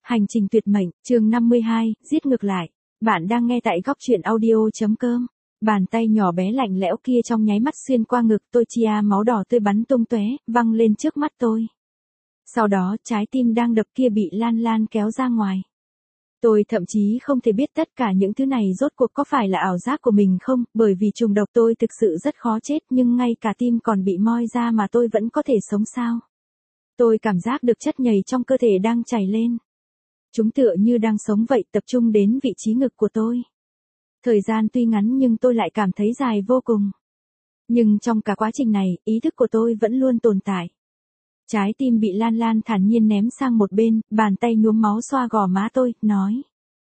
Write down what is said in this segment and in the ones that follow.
Hành trình tuyệt mệnh, chương 52, giết ngược lại. Bạn đang nghe tại góc truyện audio.com. Bàn tay nhỏ bé lạnh lẽo kia trong nháy mắt xuyên qua ngực tôi, chia máu đỏ tươi bắn tung tóe, văng lên trước mắt tôi. Sau đó trái tim đang đập kia bị Lan Lan kéo ra ngoài. Tôi thậm chí không thể biết tất cả những thứ này rốt cuộc có phải là ảo giác của mình không, bởi vì trùng độc tôi thực sự rất khó chết, nhưng ngay cả tim còn bị moi ra mà tôi vẫn có thể sống sao. Tôi cảm giác được chất nhầy trong cơ thể đang chảy lên. Chúng tựa như đang sống vậy, tập trung đến vị trí ngực của tôi. Thời gian tuy ngắn nhưng tôi lại cảm thấy dài vô cùng. Nhưng trong cả quá trình này, ý thức của tôi vẫn luôn tồn tại. Trái tim bị Lan Lan thản nhiên ném sang một bên, bàn tay nhuốm máu xoa gò má tôi, nói.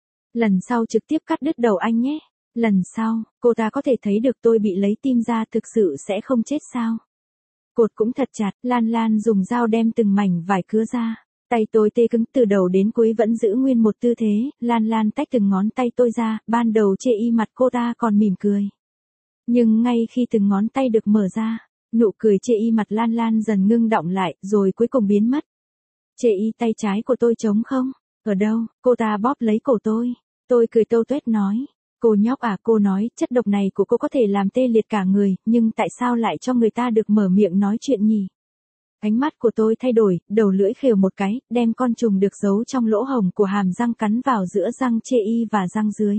Lần sau trực tiếp cắt đứt đầu anh nhé. Lần sau, cô ta có thể thấy được tôi bị lấy tim ra thực sự sẽ không chết sao. Cột cũng thật chặt, Lan Lan dùng dao đem từng mảnh vải cứa ra. Tay tôi tê cứng từ đầu đến cuối vẫn giữ nguyên một tư thế, Lan Lan tách từng ngón tay tôi ra, ban đầu chê y mặt cô ta còn mỉm cười. Nhưng ngay khi từng ngón tay được mở ra, nụ cười chê y mặt Lan Lan dần ngưng đọng lại, rồi cuối cùng biến mất. Chê y tay trái của tôi trống không? Ở đâu? Cô ta bóp lấy cổ tôi. Tôi cười tâu tuét nói. Cô nhóc à, cô nói, chất độc này của cô có thể làm tê liệt cả người, nhưng tại sao lại cho người ta được mở miệng nói chuyện nhỉ? Ánh mắt của tôi thay đổi, đầu lưỡi khều một cái, đem con trùng được giấu trong lỗ hổng của hàm răng cắn vào giữa răng chê y và răng dưới.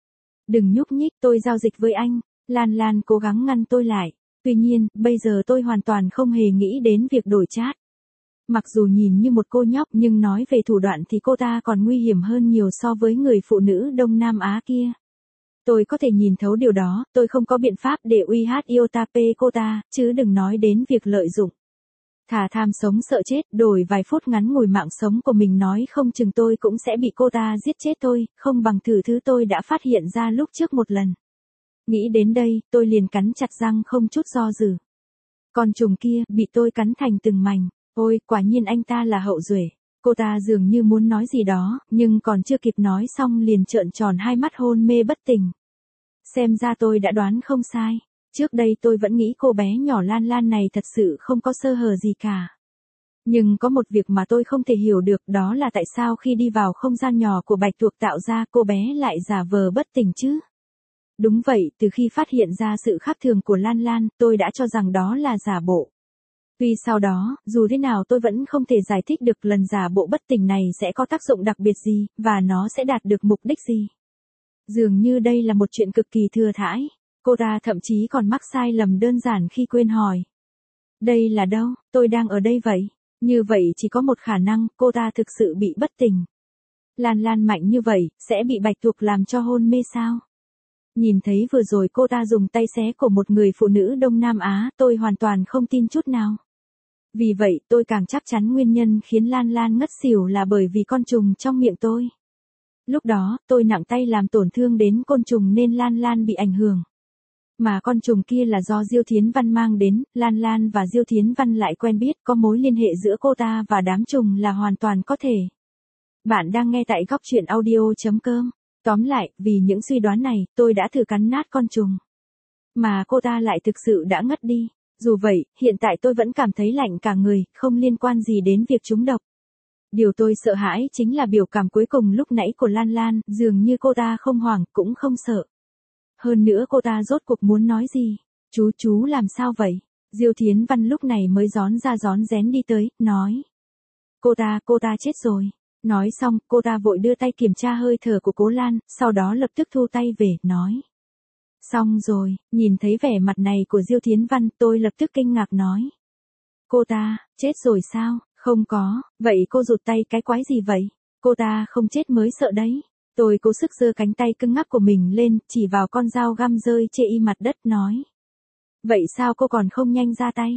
Đừng nhúc nhích, tôi giao dịch với anh. Lan Lan cố gắng ngăn tôi lại. Tuy nhiên, bây giờ tôi hoàn toàn không hề nghĩ đến việc đổi chat. Mặc dù nhìn như một cô nhóc nhưng nói về thủ đoạn thì cô ta còn nguy hiểm hơn nhiều so với người phụ nữ Đông Nam Á kia. Tôi có thể nhìn thấu điều đó, tôi không có biện pháp để uy hát Iotape cô ta, chứ đừng nói đến việc lợi dụng. Thà tham sống sợ chết, đổi vài phút ngắn ngủi mạng sống của mình nói không chừng tôi cũng sẽ bị cô ta giết chết thôi, không bằng thử thứ tôi đã phát hiện ra lúc trước một lần. Nghĩ đến đây, tôi liền cắn chặt răng không chút do dự. Con trùng kia, bị tôi cắn thành từng mảnh. Ôi, quả nhiên anh ta là hậu duệ. Cô ta dường như muốn nói gì đó, nhưng còn chưa kịp nói xong liền trợn tròn hai mắt hôn mê bất tỉnh. Xem ra tôi đã đoán không sai. Trước đây tôi vẫn nghĩ cô bé nhỏ Lan Lan này thật sự không có sơ hở gì cả. Nhưng có một việc mà tôi không thể hiểu được, đó là tại sao khi đi vào không gian nhỏ của Bạch Tuộc tạo ra cô bé lại giả vờ bất tỉnh chứ? Đúng vậy, từ khi phát hiện ra sự khác thường của Lan Lan, tôi đã cho rằng đó là giả bộ. Tuy sau đó, dù thế nào tôi vẫn không thể giải thích được lần giả bộ bất tỉnh này sẽ có tác dụng đặc biệt gì, và nó sẽ đạt được mục đích gì. Dường như đây là một chuyện cực kỳ thừa thãi. Cô ta thậm chí còn mắc sai lầm đơn giản khi quên hỏi. Đây là đâu? Tôi đang ở đây vậy. Như vậy chỉ có một khả năng, cô ta thực sự bị bất tỉnh. Lan Lan mạnh như vậy, sẽ bị Bạch Tuộc làm cho hôn mê sao? Nhìn thấy vừa rồi cô ta dùng tay xé của một người phụ nữ Đông Nam Á, tôi hoàn toàn không tin chút nào. Vì vậy, tôi càng chắc chắn nguyên nhân khiến Lan Lan ngất xỉu là bởi vì con trùng trong miệng tôi. Lúc đó, tôi nặng tay làm tổn thương đến côn trùng nên Lan Lan bị ảnh hưởng. Mà con trùng kia là do Diêu Thiến Văn mang đến, Lan Lan và Diêu Thiến Văn lại quen biết, có mối liên hệ giữa cô ta và đám trùng là hoàn toàn có thể. Bạn đang nghe tại góc truyện audio.com. Tóm lại, vì những suy đoán này, tôi đã thử cắn nát con trùng. Mà cô ta lại thực sự đã ngất đi. Dù vậy, hiện tại tôi vẫn cảm thấy lạnh cả người, không liên quan gì đến việc trúng độc. Điều tôi sợ hãi chính là biểu cảm cuối cùng lúc nãy của Lan Lan, dường như cô ta không hoảng, cũng không sợ. Hơn nữa cô ta rốt cuộc muốn nói gì? Chú làm sao vậy? Diêu Thiến Văn lúc này mới rón ra rón rén đi tới, nói. Cô ta chết rồi. Nói xong, cô ta vội đưa tay kiểm tra hơi thở của Cố Lan, sau đó lập tức thu tay về, nói. Xong rồi, nhìn thấy vẻ mặt này của Diêu Thiến Văn, tôi lập tức kinh ngạc nói. Cô ta, chết rồi sao? Không có, vậy cô rụt tay cái quái gì vậy? Cô ta không chết mới sợ đấy. Tôi cố sức giơ cánh tay cứng ngắc của mình lên, chỉ vào con dao găm rơi chê y mặt đất, nói. Vậy sao cô còn không nhanh ra tay?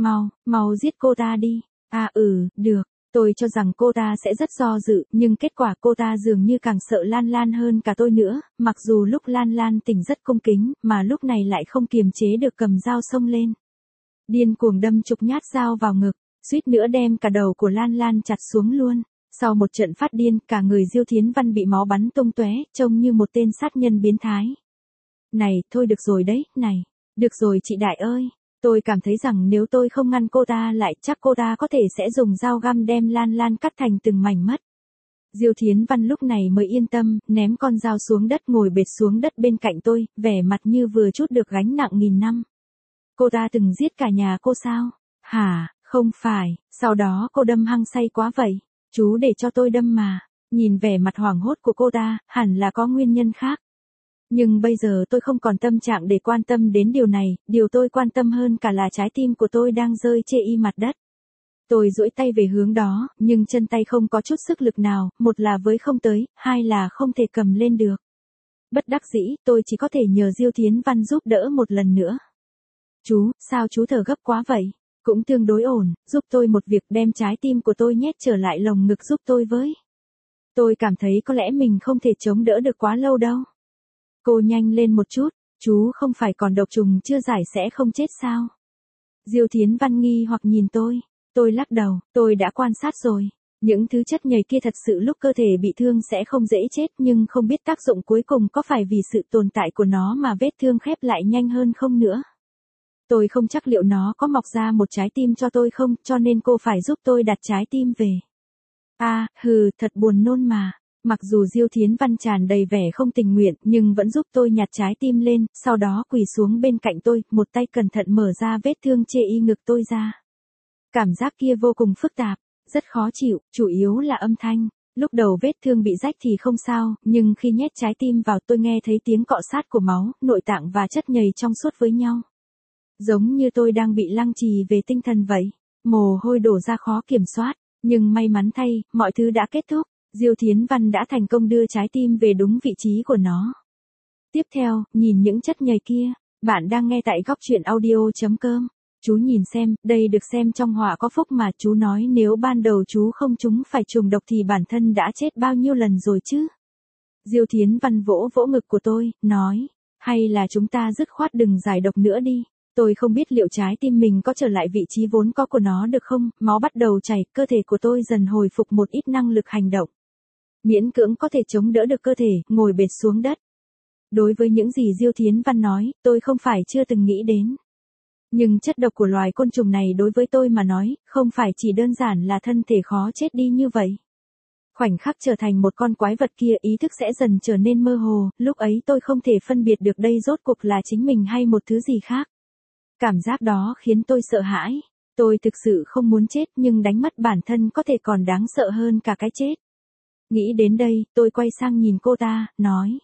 Mau giết cô ta đi. À được. Tôi cho rằng cô ta sẽ rất do dự, nhưng kết quả cô ta dường như càng sợ Lan Lan hơn cả tôi nữa, mặc dù lúc Lan Lan tỉnh rất cung kính, mà lúc này lại không kiềm chế được cầm dao xông lên. Điên cuồng đâm chục nhát dao vào ngực, suýt nữa đem cả đầu của Lan Lan chặt xuống luôn. Sau một trận phát điên, cả người Diêu Thiến Văn bị máu bắn tung tóe, trông như một tên sát nhân biến thái. Này, thôi được rồi đấy, này. Được rồi chị Đại ơi. Tôi cảm thấy rằng nếu tôi không ngăn cô ta lại, chắc cô ta có thể sẽ dùng dao găm đem Lan Lan cắt thành từng mảnh mất. Diêu Thiến Văn lúc này mới yên tâm, ném con dao xuống đất ngồi bệt xuống đất bên cạnh tôi, vẻ mặt như vừa trút được gánh nặng nghìn năm. Cô ta từng giết cả nhà cô sao? Hả, không phải, sau đó cô đâm hăng say quá vậy. Chú để cho tôi đâm mà. Nhìn vẻ mặt hoảng hốt của cô ta, hẳn là có nguyên nhân khác. Nhưng bây giờ tôi không còn tâm trạng để quan tâm đến điều này, điều tôi quan tâm hơn cả là trái tim của tôi đang rơi chê y mặt đất. Tôi duỗi tay về hướng đó, nhưng chân tay không có chút sức lực nào, một là với không tới, hai là không thể cầm lên được. Bất đắc dĩ, tôi chỉ có thể nhờ Diêu Thiến Văn giúp đỡ một lần nữa. Chú, sao chú thở gấp quá vậy? Cũng tương đối ổn, giúp tôi một việc đem trái tim của tôi nhét trở lại lồng ngực giúp tôi với. Tôi cảm thấy có lẽ mình không thể chống đỡ được quá lâu đâu. Cô nhanh lên một chút, chú không phải còn độc trùng chưa giải sẽ không chết sao? Diêu Thiến Văn nghi hoặc nhìn tôi lắc đầu, tôi đã quan sát rồi. Những thứ chất nhầy kia thật sự lúc cơ thể bị thương sẽ không dễ chết nhưng không biết tác dụng cuối cùng có phải vì sự tồn tại của nó mà vết thương khép lại nhanh hơn không nữa. Tôi không chắc liệu nó có mọc ra một trái tim cho tôi không, cho nên cô phải giúp tôi đặt trái tim về. Thật buồn nôn mà. Mặc dù Diêu Thiến Văn tràn đầy vẻ không tình nguyện, nhưng vẫn giúp tôi nhặt trái tim lên, sau đó quỳ xuống bên cạnh tôi, một tay cẩn thận mở ra vết thương chê y ngực tôi ra. Cảm giác kia vô cùng phức tạp, rất khó chịu, chủ yếu là âm thanh. Lúc đầu vết thương bị rách thì không sao, nhưng khi nhét trái tim vào tôi nghe thấy tiếng cọ sát của máu, nội tạng và chất nhầy trong suốt với nhau. Giống như tôi đang bị lăng trì về tinh thần vậy. Mồ hôi đổ ra khó kiểm soát, nhưng may mắn thay, mọi thứ đã kết thúc. Diêu Thiến Văn đã thành công đưa trái tim về đúng vị trí của nó. Tiếp theo, nhìn những chất nhầy kia, bạn đang nghe tại góc truyện audio.com. Chú nhìn xem, đây được xem trong họa có phúc mà chú nói nếu ban đầu chú không trúng phải trùng độc thì bản thân đã chết bao nhiêu lần rồi chứ. Diêu Thiến Văn vỗ vỗ ngực của tôi, nói, hay là chúng ta dứt khoát đừng giải độc nữa đi. Tôi không biết liệu trái tim mình có trở lại vị trí vốn có của nó được không, máu bắt đầu chảy, cơ thể của tôi dần hồi phục một ít năng lực hành động. Miễn cưỡng có thể chống đỡ được cơ thể, ngồi bệt xuống đất. Đối với những gì Diêu Thiến Văn nói, tôi không phải chưa từng nghĩ đến. Nhưng chất độc của loài côn trùng này đối với tôi mà nói, không phải chỉ đơn giản là thân thể khó chết đi như vậy. Khoảnh khắc trở thành một con quái vật kia ý thức sẽ dần trở nên mơ hồ, lúc ấy tôi không thể phân biệt được đây rốt cuộc là chính mình hay một thứ gì khác. Cảm giác đó khiến tôi sợ hãi. Tôi thực sự không muốn chết nhưng đánh mất bản thân có thể còn đáng sợ hơn cả cái chết. Nghĩ đến đây, tôi quay sang nhìn cô ta, nói.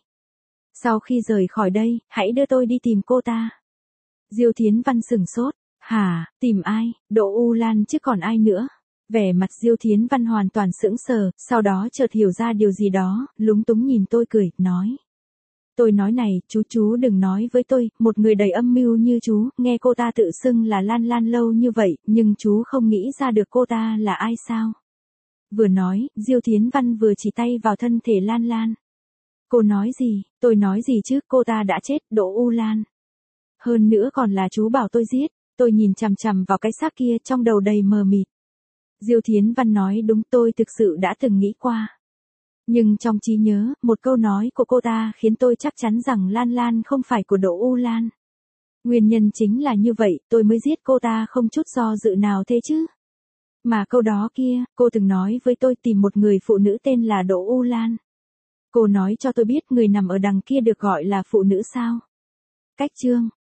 Sau khi rời khỏi đây, hãy đưa tôi đi tìm cô ta. Diêu Thiến Văn sửng sốt. Hả, tìm ai? Đỗ U Lan chứ còn ai nữa? Vẻ mặt Diêu Thiến Văn hoàn toàn sững sờ, sau đó chợt hiểu ra điều gì đó, lúng túng nhìn tôi cười, nói. Tôi nói này, chú đừng nói với tôi, một người đầy âm mưu như chú, nghe cô ta tự xưng là Lan Lan lâu như vậy, nhưng chú không nghĩ ra được cô ta là ai sao? Vừa nói, Diêu Thiến Văn vừa chỉ tay vào thân thể Lan Lan. Cô nói gì? Tôi nói gì chứ, cô ta đã chết, Đỗ U Lan. Hơn nữa còn là chú bảo tôi giết, tôi nhìn chằm chằm vào cái xác kia trong đầu đầy mờ mịt. Diêu Thiến Văn nói đúng, tôi thực sự đã từng nghĩ qua. Nhưng trong trí nhớ, một câu nói của cô ta khiến tôi chắc chắn rằng Lan Lan không phải của Đỗ U Lan. Nguyên nhân chính là như vậy, tôi mới giết cô ta không chút do dự nào thế chứ. Mà câu đó kia, cô từng nói với tôi tìm một người phụ nữ tên là Đỗ U Lan. Cô nói cho tôi biết người nằm ở đằng kia được gọi là phụ nữ sao? Cách chương